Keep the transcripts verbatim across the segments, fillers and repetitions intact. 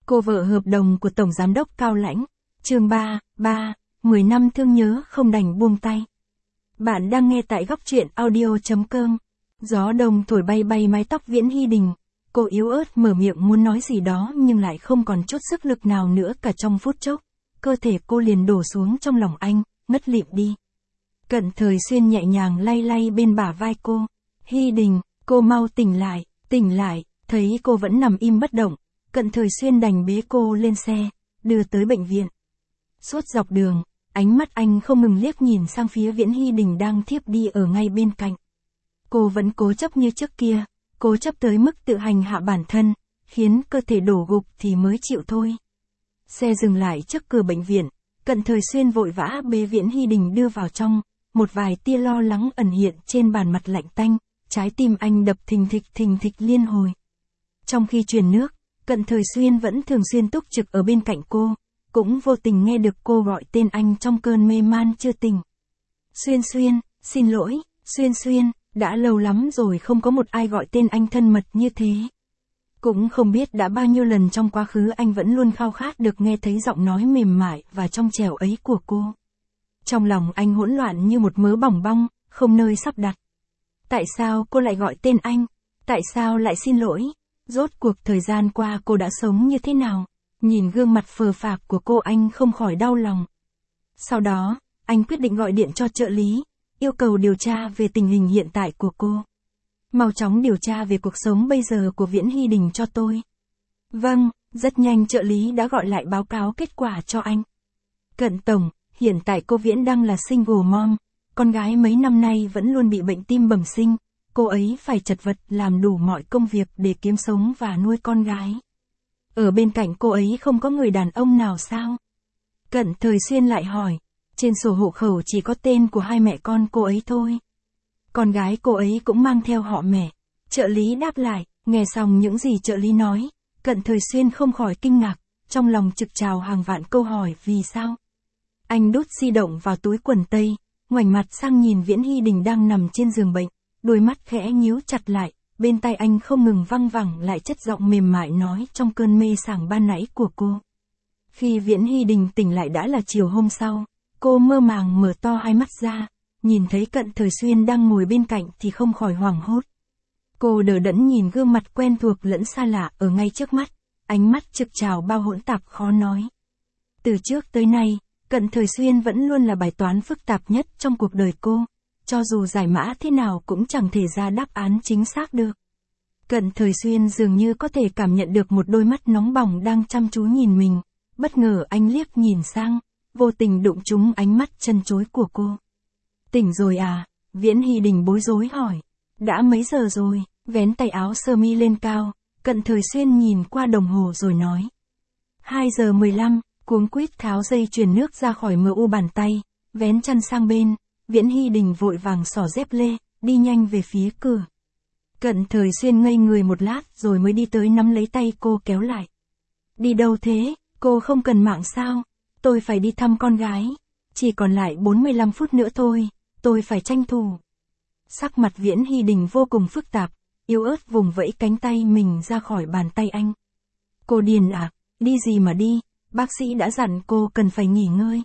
Cô vợ hợp đồng của Tổng Giám đốc Cao Lãnh. Chương ba, ba, mười năm thương nhớ không đành buông tay. Bạn đang nghe tại góc truyện audio chấm com. Gió đông thổi bay bay mái tóc Viễn Hy Đình. Cô yếu ớt mở miệng muốn nói gì đó nhưng lại không còn chút sức lực nào nữa cả trong phút chốc. Cơ thể cô liền đổ xuống trong lòng anh, ngất lịm đi. Cận Thời Xuyên nhẹ nhàng lay lay bên bả vai cô. Hy Đình, cô mau tỉnh lại, tỉnh lại. Thấy cô vẫn nằm im bất động, Cận Thời Xuyên đành bế cô lên xe, đưa tới bệnh viện. Suốt dọc đường, ánh mắt anh không ngừng liếc nhìn sang phía Viễn Hy Đình đang thiếp đi ở ngay bên cạnh. Cô vẫn cố chấp như trước kia, cố chấp tới mức tự hành hạ bản thân, khiến cơ thể đổ gục thì mới chịu thôi. Xe dừng lại trước cửa bệnh viện, Cận Thời Xuyên vội vã bế Viễn Hy Đình đưa vào trong, một vài tia lo lắng ẩn hiện trên bàn mặt lạnh tanh, trái tim anh đập thình thịch thình thịch liên hồi. Trong khi truyền nước, Cận Thời Xuyên vẫn thường xuyên túc trực ở bên cạnh cô, cũng vô tình nghe được cô gọi tên anh trong cơn mê man chưa tỉnh. Xuyên Xuyên, xin lỗi, Xuyên Xuyên, đã lâu lắm rồi không có một ai gọi tên anh thân mật như thế. Cũng không biết đã bao nhiêu lần trong quá khứ anh vẫn luôn khao khát được nghe thấy giọng nói mềm mại và trong trẻo ấy của cô. Trong lòng anh hỗn loạn như một mớ bỏng bong, không nơi sắp đặt. Tại sao cô lại gọi tên anh? Tại sao lại xin lỗi? Rốt cuộc thời gian qua cô đã sống như thế nào? Nhìn gương mặt phờ phạc của cô anh không khỏi đau lòng. Sau đó, anh quyết định gọi điện cho trợ lý, yêu cầu điều tra về tình hình hiện tại của cô. Mau chóng điều tra về cuộc sống bây giờ của Viễn Hy Đình cho tôi. Vâng, rất nhanh trợ lý đã gọi lại báo cáo kết quả cho anh. Cận Tổng, hiện tại cô Viễn đang là single mom, con gái mấy năm nay vẫn luôn bị bệnh tim bẩm sinh. Cô ấy phải chật vật làm đủ mọi công việc để kiếm sống và nuôi con gái. Ở bên cạnh cô ấy không có người đàn ông nào sao? Cận Thời Xuyên lại hỏi, trên sổ hộ khẩu chỉ có tên của hai mẹ con cô ấy thôi. Con gái cô ấy cũng mang theo họ mẹ. Trợ lý đáp lại, nghe xong những gì trợ lý nói, Cận Thời Xuyên không khỏi kinh ngạc, trong lòng trực trào hàng vạn câu hỏi vì sao. Anh đút di động vào túi quần tây, ngoảnh mặt sang nhìn Viễn Hy Đình đang nằm trên giường bệnh. Đôi mắt khẽ nhíu chặt lại, bên tai anh không ngừng văng vẳng lại chất giọng mềm mại nói trong cơn mê sảng ban nãy của cô. Khi Viễn Hy Đình tỉnh lại đã là chiều hôm sau, cô mơ màng mở to hai mắt ra, nhìn thấy Cận Thời Xuyên đang ngồi bên cạnh thì không khỏi hoảng hốt. Cô đờ đẫn nhìn gương mặt quen thuộc lẫn xa lạ ở ngay trước mắt, ánh mắt trực trào bao hỗn tạp khó nói. Từ trước tới nay, Cận Thời Xuyên vẫn luôn là bài toán phức tạp nhất trong cuộc đời cô. Cho dù giải mã thế nào cũng chẳng thể ra đáp án chính xác được. Cận Thời Xuyên dường như có thể cảm nhận được một đôi mắt nóng bỏng đang chăm chú nhìn mình. Bất ngờ anh liếc nhìn sang, vô tình đụng trúng ánh mắt chân chối của cô. Tỉnh rồi à? Viễn Hy Đình bối rối hỏi. Đã mấy giờ rồi? Vén tay áo sơ mi lên cao, Cận Thời Xuyên nhìn qua đồng hồ rồi nói. hai giờ mười lăm, cuống quýt tháo dây chuyền nước ra khỏi mờ u bàn tay, vén chăn sang bên. Viễn Hy Đình vội vàng xỏ dép lê, đi nhanh về phía cửa. Cận Thời Xuyên ngây người một lát rồi mới đi tới nắm lấy tay cô kéo lại. Đi đâu thế? Cô không cần mạng sao? Tôi phải đi thăm con gái. Chỉ còn lại bốn mươi lăm phút nữa thôi, tôi phải tranh thủ. Sắc mặt Viễn Hy Đình vô cùng phức tạp, yếu ớt vùng vẫy cánh tay mình ra khỏi bàn tay anh. Cô điên à? Đi gì mà đi? Bác sĩ đã dặn cô cần phải nghỉ ngơi.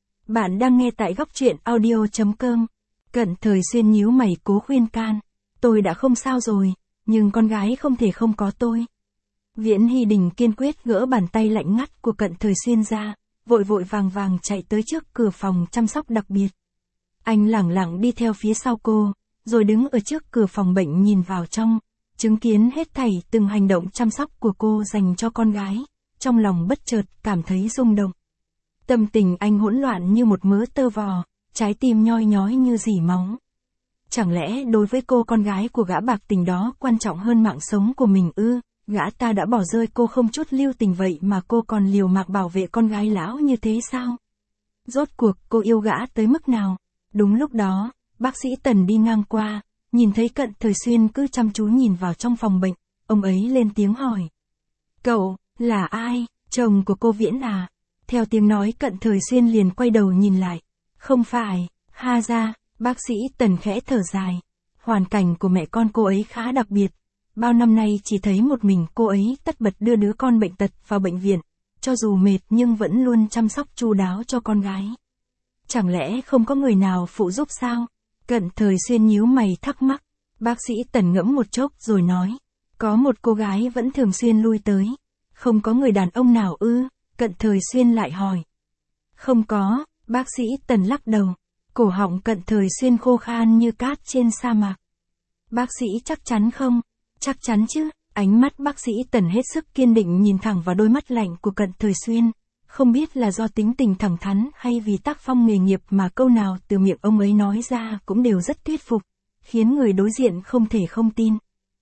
Bạn đang nghe tại góc truyện audio chấm com. Cận Thời Xuyên nhíu mày cố khuyên can. Tôi đã không sao rồi, nhưng con gái không thể không có tôi. Viễn Hy Đình kiên quyết gỡ bàn tay lạnh ngắt của Cận Thời Xuyên ra, vội vội vàng vàng chạy tới trước cửa phòng chăm sóc đặc biệt. Anh lẳng lặng đi theo phía sau cô, rồi đứng ở trước cửa phòng bệnh nhìn vào trong, chứng kiến hết thảy từng hành động chăm sóc của cô dành cho con gái, trong lòng bất chợt cảm thấy rung động. Tâm tình anh hỗn loạn như một mớ tơ vò, trái tim nhoi nhói như rỉ máu. Chẳng lẽ đối với cô con gái của gã bạc tình đó quan trọng hơn mạng sống của mình ư? Gã ta đã bỏ rơi cô không chút lưu tình vậy mà cô còn liều mạng bảo vệ con gái lão như thế sao? Rốt cuộc cô yêu gã tới mức nào? Đúng lúc đó, bác sĩ Tần đi ngang qua, nhìn thấy Cận Thời Xuyên cứ chăm chú nhìn vào trong phòng bệnh, ông ấy lên tiếng hỏi. Cậu, là ai? Chồng của cô Viễn à? Theo tiếng nói Cận Thời Xuyên liền quay đầu nhìn lại. Không phải, ha ra, bác sĩ Tần khẽ thở dài. Hoàn cảnh của mẹ con cô ấy khá đặc biệt. bao năm nay chỉ thấy một mình cô ấy tất bật đưa đứa con bệnh tật vào bệnh viện, cho dù mệt nhưng vẫn luôn chăm sóc chu đáo cho con gái. Chẳng lẽ không có người nào phụ giúp sao? Cận Thời Xuyên nhíu mày thắc mắc. Bác sĩ Tần ngẫm một chốc rồi nói, có một cô gái vẫn thường xuyên lui tới. Không có người đàn ông nào ư? Cận Thời Xuyên lại hỏi. Không có, bác sĩ Tần lắc đầu. Cổ họng Cận Thời Xuyên khô khan như cát trên sa mạc. Bác sĩ chắc chắn không? Chắc chắn chứ. Ánh mắt bác sĩ Tần hết sức kiên định nhìn thẳng vào đôi mắt lạnh của Cận Thời Xuyên. Không biết là do tính tình thẳng thắn hay vì tác phong nghề nghiệp mà câu nào từ miệng ông ấy nói ra cũng đều rất thuyết phục, khiến người đối diện không thể không tin.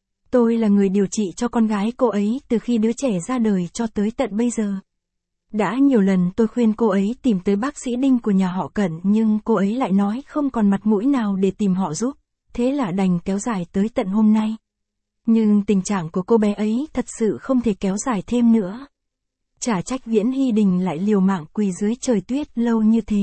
Tôi là người điều trị cho con gái cô ấy từ khi đứa trẻ ra đời cho tới tận bây giờ. Đã nhiều lần tôi khuyên cô ấy tìm tới bác sĩ Đinh của nhà họ Cận nhưng cô ấy lại nói không còn mặt mũi nào để tìm họ giúp, thế là đành kéo dài tới tận hôm nay. Nhưng tình trạng của cô bé ấy thật sự không thể kéo dài thêm nữa. Chả trách Viễn Hy Đình lại liều mạng quỳ dưới trời tuyết lâu như thế.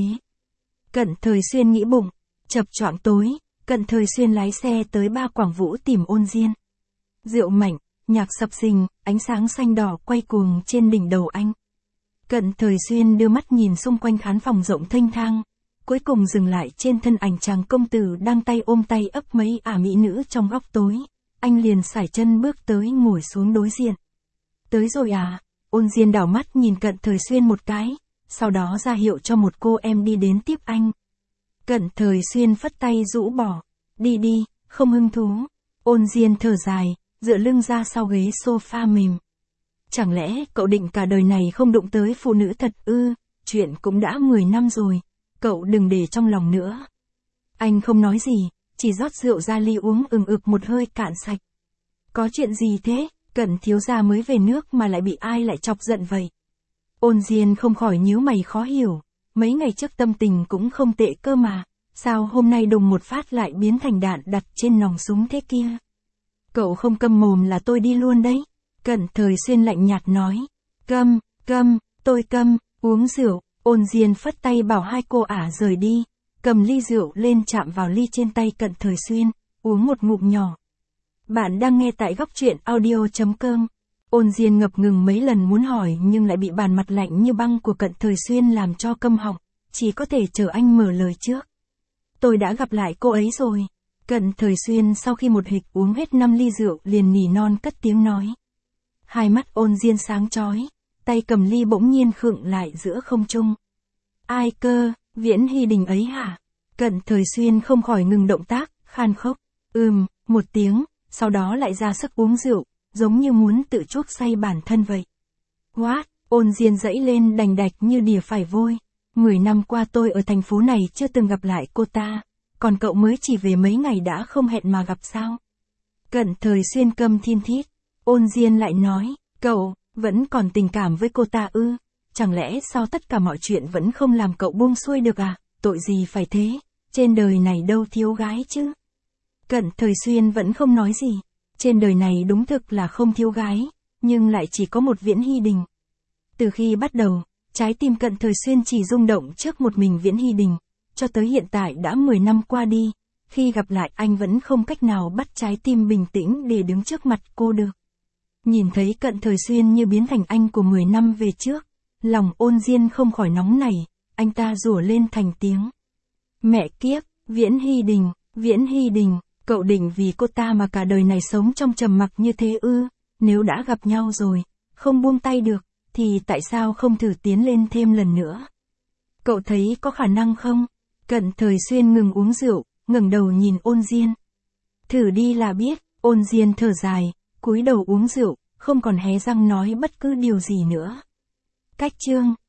Cận Thời Xuyên nghĩ bụng, chập choạng tối, Cận Thời Xuyên lái xe tới Ba Quảng Vũ tìm Ôn Diên. Rượu mạnh, nhạc sập sình, ánh sáng xanh đỏ quay cuồng trên đỉnh đầu anh. Cận Thời Xuyên đưa mắt nhìn xung quanh khán phòng rộng thênh thang, cuối cùng dừng lại trên thân ảnh chàng công tử đang tay ôm tay ấp mấy ả mỹ nữ trong góc tối. Anh liền sải chân bước tới ngồi xuống đối diện. Tới rồi à? Ôn Diên đảo mắt nhìn Cận Thời Xuyên một cái, sau đó ra hiệu cho một cô em đi đến tiếp anh. Cận Thời Xuyên phất tay rũ bỏ. Đi đi, không hứng thú. Ôn Diên thở dài, dựa lưng ra sau ghế sofa mềm. Chẳng lẽ cậu định cả đời này không đụng tới phụ nữ thật ư? Chuyện cũng đã mười năm rồi, cậu đừng để trong lòng nữa. Anh không nói gì, chỉ rót rượu ra ly uống ừng ực một hơi cạn sạch. Có chuyện gì thế? Cận thiếu gia mới về nước mà lại bị ai lại chọc giận vậy? Ôn Diên không khỏi nhíu mày khó hiểu, mấy ngày trước tâm tình cũng không tệ cơ mà, sao hôm nay đùng một phát lại biến thành đạn đặt trên nòng súng thế kia? Cậu không câm mồm là tôi đi luôn đấy. Cận Thời Xuyên lạnh nhạt nói. Câm, câm, tôi câm, uống rượu. Ôn Diên phất tay bảo hai cô ả rời đi, cầm ly rượu lên chạm vào ly trên tay Cận Thời Xuyên, uống một ngụm nhỏ. Bạn đang nghe tại góc truyện audio chấm com. Ôn Diên ngập ngừng mấy lần muốn hỏi nhưng lại bị bàn mặt lạnh như băng của Cận Thời Xuyên làm cho câm họng, chỉ có thể chờ anh mở lời trước. Tôi đã gặp lại cô ấy rồi. Cận Thời Xuyên sau khi một hịch uống hết năm ly rượu liền nỉ non cất tiếng nói. Hai mắt Ôn Diên sáng chói, tay cầm ly bỗng nhiên khựng lại giữa không trung. Ai cơ, Viễn Hy Đình ấy hả? Cận Thời Xuyên không khỏi ngừng động tác, khan khốc. Ừm, một tiếng, sau đó lại ra sức uống rượu, giống như muốn tự chuốc say bản thân vậy. What? Ôn Diên dẫy lên đành đạch như đỉa phải vôi. Mười năm qua tôi ở thành phố này chưa từng gặp lại cô ta, còn cậu mới chỉ về mấy ngày đã không hẹn mà gặp sao? Cận Thời Xuyên câm thiên thít. Ôn Diên lại nói, cậu, vẫn còn tình cảm với cô ta ư? Chẳng lẽ sau tất cả mọi chuyện vẫn không làm cậu buông xuôi được à? Tội gì phải thế? Trên đời này đâu thiếu gái chứ? Cận Thời Xuyên vẫn không nói gì. Trên đời này đúng thực là không thiếu gái, nhưng lại chỉ có một Viễn Hy Đình. Từ khi bắt đầu, trái tim Cận Thời Xuyên chỉ rung động trước một mình Viễn Hy Đình, cho tới hiện tại đã mười năm qua đi, khi gặp lại anh vẫn không cách nào bắt trái tim bình tĩnh để đứng trước mặt cô được. Nhìn thấy Cận Thời Xuyên như biến thành anh của mười năm về trước, lòng Ôn Diên không khỏi nóng nảy, anh ta rủa lên thành tiếng. Mẹ kiếp, Viễn Hy Đình, Viễn Hy Đình, cậu định vì cô ta mà cả đời này sống trong trầm mặc như thế ư? Nếu đã gặp nhau rồi, không buông tay được, thì tại sao không thử tiến lên thêm lần nữa? Cậu thấy có khả năng không? Cận Thời Xuyên ngừng uống rượu, ngẩng đầu nhìn Ôn Diên. Thử đi là biết. Ôn Diên thở dài, cúi đầu uống rượu, không còn hé răng nói bất cứ điều gì nữa. Cách chương